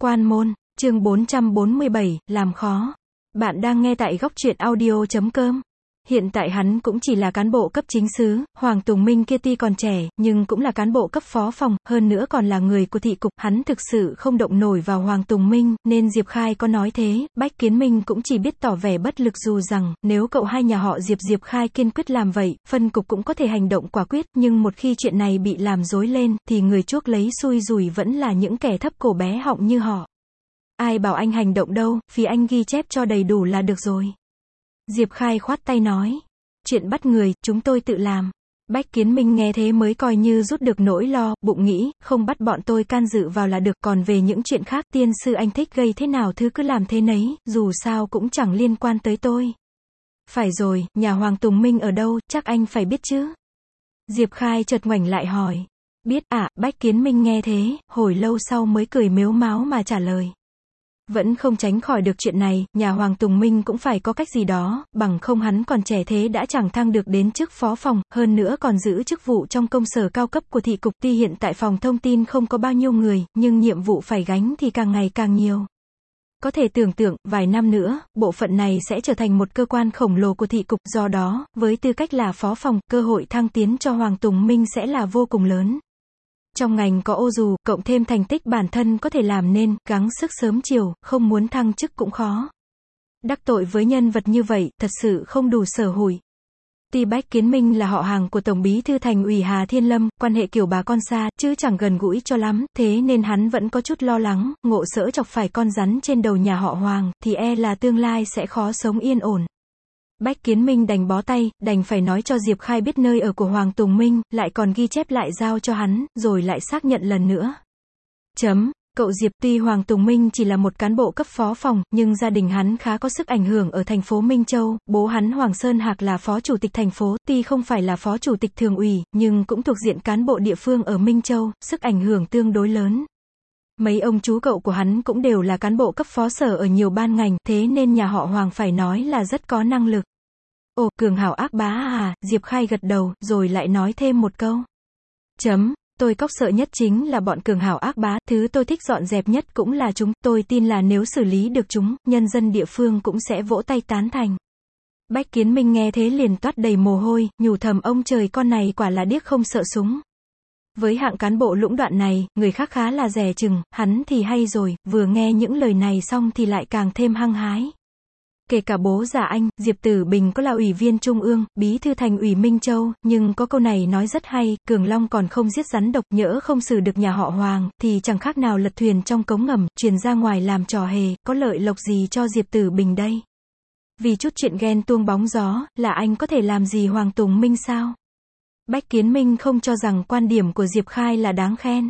Quan môn, chương 447, làm khó. Bạn đang nghe tại góc truyện audio.com. Hiện tại hắn cũng chỉ là cán bộ cấp chính xứ, Hoàng Tùng Minh kia tuy còn trẻ, nhưng cũng là cán bộ cấp phó phòng, hơn nữa còn là người của thị cục, hắn thực sự không động nổi vào Hoàng Tùng Minh, nên Diệp Khai có nói thế, Bách Kiến Minh cũng chỉ biết tỏ vẻ bất lực dù rằng, nếu cậu hai nhà họ Diệp Khai kiên quyết làm vậy, phân cục cũng có thể hành động quả quyết, nhưng một khi chuyện này bị làm rối lên, thì người chuốc lấy xui rủi vẫn là những kẻ thấp cổ bé họng như họ. Ai bảo anh hành động đâu, phía anh ghi chép cho đầy đủ là được rồi. Diệp Khai khoát tay nói. Chuyện bắt người, chúng tôi tự làm. Bách Kiến Minh nghe thế mới coi như rút được nỗi lo, bụng nghĩ, không bắt bọn tôi can dự vào là được, còn về những chuyện khác, tiên sư anh thích gây thế nào thứ cứ làm thế nấy, dù sao cũng chẳng liên quan tới tôi. Phải rồi, nhà Hoàng Tùng Minh ở đâu, chắc anh phải biết chứ. Diệp Khai chợt ngoảnh lại hỏi. Biết ạ, Bách Kiến Minh nghe thế, hồi lâu sau mới cười mếu máo mà trả lời. Vẫn không tránh khỏi được chuyện này, nhà Hoàng Tùng Minh cũng phải có cách gì đó, bằng không hắn còn trẻ thế đã chẳng thăng được đến chức phó phòng, hơn nữa còn giữ chức vụ trong công sở cao cấp của thị cục. Tuy hiện tại phòng thông tin không có bao nhiêu người, nhưng nhiệm vụ phải gánh thì càng ngày càng nhiều. Có thể tưởng tượng, vài năm nữa, bộ phận này sẽ trở thành một cơ quan khổng lồ của thị cục, do đó, với tư cách là phó phòng, cơ hội thăng tiến cho Hoàng Tùng Minh sẽ là vô cùng lớn. Trong ngành có ô dù, cộng thêm thành tích bản thân có thể làm nên, gắng sức sớm chiều, không muốn thăng chức cũng khó. Đắc tội với nhân vật như vậy, thật sự không đủ sở hủi. Tuy Bách Kiến Minh là họ hàng của Tổng bí thư Thành ủy Hà Thiên Lâm, quan hệ kiểu bà con xa, chứ chẳng gần gũi cho lắm, thế nên hắn vẫn có chút lo lắng, ngộ sỡ chọc phải con rắn trên đầu nhà họ Hoàng, thì e là tương lai sẽ khó sống yên ổn. Bách Kiến Minh đành bó tay, đành phải nói cho Diệp Khai biết nơi ở của Hoàng Tùng Minh, lại còn ghi chép lại giao cho hắn, rồi lại xác nhận lần nữa. Cậu Diệp, tuy Hoàng Tùng Minh chỉ là một cán bộ cấp phó phòng, nhưng gia đình hắn khá có sức ảnh hưởng ở thành phố Minh Châu, bố hắn Hoàng Sơn Hạc là phó chủ tịch thành phố, tuy không phải là phó chủ tịch thường ủy, nhưng cũng thuộc diện cán bộ địa phương ở Minh Châu, sức ảnh hưởng tương đối lớn. Mấy ông chú cậu của hắn cũng đều là cán bộ cấp phó sở ở nhiều ban ngành, thế nên nhà họ Hoàng phải nói là rất có năng lực. Ồ, cường hảo ác bá à, Diệp Khai gật đầu, rồi lại nói thêm một câu. Tôi cóc sợ nhất chính là bọn cường hảo ác bá, thứ tôi thích dọn dẹp nhất cũng là chúng, tôi tin là nếu xử lý được chúng, nhân dân địa phương cũng sẽ vỗ tay tán thành. Bách Kiến Minh nghe thế liền toát đầy mồ hôi, nhủ thầm ông trời con này quả là điếc không sợ súng. Với hạng cán bộ lũng đoạn này, người khác khá là dè chừng, hắn thì hay rồi, vừa nghe những lời này xong thì lại càng thêm hăng hái. Kể cả bố già anh, Diệp Tử Bình có là ủy viên trung ương, bí thư thành ủy Minh Châu, nhưng có câu này nói rất hay, Cường Long còn không giết rắn độc, nhỡ không xử được nhà họ Hoàng, thì chẳng khác nào lật thuyền trong cống ngầm, truyền ra ngoài làm trò hề, có lợi lộc gì cho Diệp Tử Bình đây? Vì chút chuyện ghen tuông bóng gió, là anh có thể làm gì Hoàng Tùng Minh sao? Bách Kiến Minh không cho rằng quan điểm của Diệp Khai là đáng khen.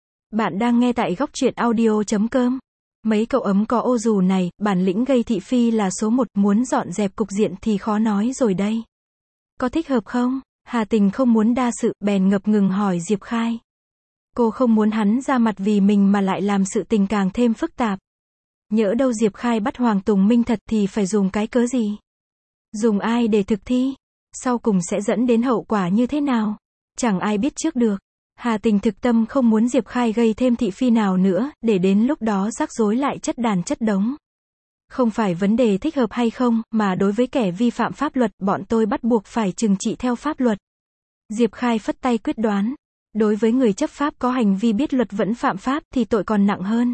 Bạn đang nghe tại góc truyện audio.com. Mấy cậu ấm có ô dù này, bản lĩnh gây thị phi là số 1, muốn dọn dẹp cục diện thì khó nói rồi đây. Có thích hợp không? Hà Tình không muốn đa sự, bèn ngập ngừng hỏi Diệp Khai. Cô không muốn hắn ra mặt vì mình mà lại làm sự tình càng thêm phức tạp. Nhỡ đâu Diệp Khai bắt Hoàng Tùng Minh thật thì phải dùng cái cớ gì? Dùng ai để thực thi? Sau cùng sẽ dẫn đến hậu quả như thế nào? Chẳng ai biết trước được. Hà Tình thực tâm không muốn Diệp Khai gây thêm thị phi nào nữa, để đến lúc đó rắc rối lại chất đàn chất đống. Không phải vấn đề thích hợp hay không, mà đối với kẻ vi phạm pháp luật, bọn tôi bắt buộc phải trừng trị theo pháp luật. Diệp Khai phất tay quyết đoán. Đối với người chấp pháp có hành vi biết luật vẫn phạm pháp, thì tội còn nặng hơn.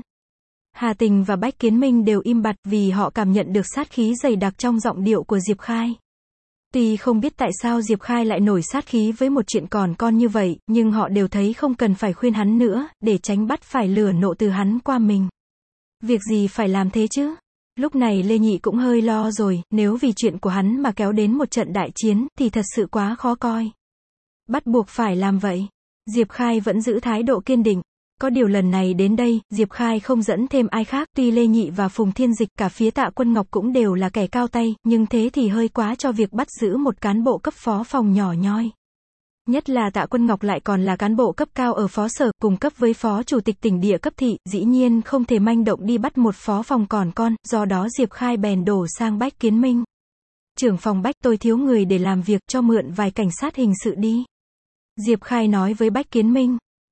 Hà Tình và Bách Kiến Minh đều im bặt vì họ cảm nhận được sát khí dày đặc trong giọng điệu của Diệp Khai. Tuy không biết tại sao Diệp Khai lại nổi sát khí với một chuyện còn con như vậy, nhưng họ đều thấy không cần phải khuyên hắn nữa, để tránh bắt phải lửa nộ từ hắn qua mình. Việc gì phải làm thế chứ? Lúc này Lê Nhị cũng hơi lo rồi, nếu vì chuyện của hắn mà kéo đến một trận đại chiến, thì thật sự quá khó coi. Bắt buộc phải làm vậy. Diệp Khai vẫn giữ thái độ kiên định. Có điều lần này đến đây, Diệp Khai không dẫn thêm ai khác, tuy Lê Nhị và Phùng Thiên Dịch, cả phía Tạ Quân Ngọc cũng đều là kẻ cao tay, nhưng thế thì hơi quá cho việc bắt giữ một cán bộ cấp phó phòng nhỏ nhoi. Nhất là Tạ Quân Ngọc lại còn là cán bộ cấp cao ở phó sở, cùng cấp với phó chủ tịch tỉnh địa cấp thị, dĩ nhiên không thể manh động đi bắt một phó phòng còn con, do đó Diệp Khai bèn đổ sang Bách Kiến Minh. Trưởng phòng Bách, tôi thiếu người để làm việc, cho mượn vài cảnh sát hình sự đi. Diệp Khai nói với Bách Kiến Minh.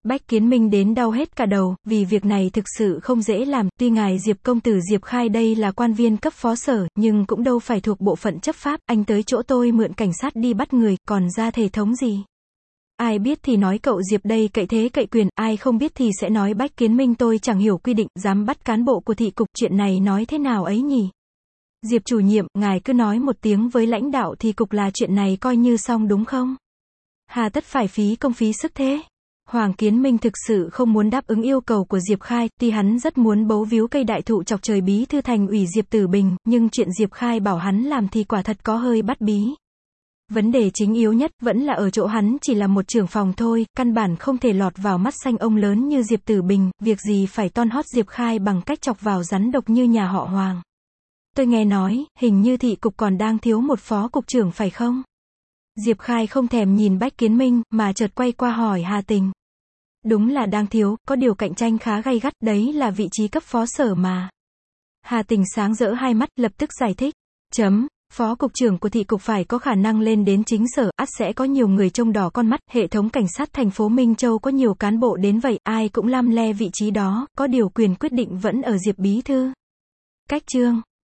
Bách Kiến Minh đến đau hết cả đầu, vì việc này thực sự không dễ làm, tuy ngài Diệp công tử Diệp Khai đây là quan viên cấp phó sở, nhưng cũng đâu phải thuộc bộ phận chấp pháp, anh tới chỗ tôi mượn cảnh sát đi bắt người, còn ra thể thống gì. Ai biết thì nói cậu Diệp đây cậy thế cậy quyền, ai không biết thì sẽ nói Bách Kiến Minh tôi chẳng hiểu quy định, dám bắt cán bộ của thị cục, chuyện này nói thế nào ấy nhỉ? Diệp chủ nhiệm, ngài cứ nói một tiếng với lãnh đạo thị cục là chuyện này coi như xong đúng không? Hà tất phải phí công phí sức thế? Hoàng Kiến Minh thực sự không muốn đáp ứng yêu cầu của Diệp Khai, tuy hắn rất muốn bấu víu cây đại thụ chọc trời bí thư thành ủy Diệp Tử Bình, nhưng chuyện Diệp Khai bảo hắn làm thì quả thật có hơi bắt bí. Vấn đề chính yếu nhất vẫn là ở chỗ hắn chỉ là một trưởng phòng thôi, căn bản không thể lọt vào mắt xanh ông lớn như Diệp Tử Bình, việc gì phải ton hót Diệp Khai bằng cách chọc vào rắn độc như nhà họ Hoàng. Tôi nghe nói, hình như thị cục còn đang thiếu một phó cục trưởng phải không? Diệp Khai không thèm nhìn Bách Kiến Minh, mà chợt quay qua hỏi Hà Tình. Đúng là đang thiếu, có điều cạnh tranh khá gay gắt, đấy là vị trí cấp phó sở mà. Hà Tình sáng rỡ hai mắt, lập tức giải thích. Phó cục trưởng của thị cục phải có khả năng lên đến chính sở, ắt sẽ có nhiều người trông đỏ con mắt, hệ thống cảnh sát thành phố Minh Châu có nhiều cán bộ đến vậy, ai cũng lăm le vị trí đó, có điều quyền quyết định vẫn ở Diệp bí thư. Cách chương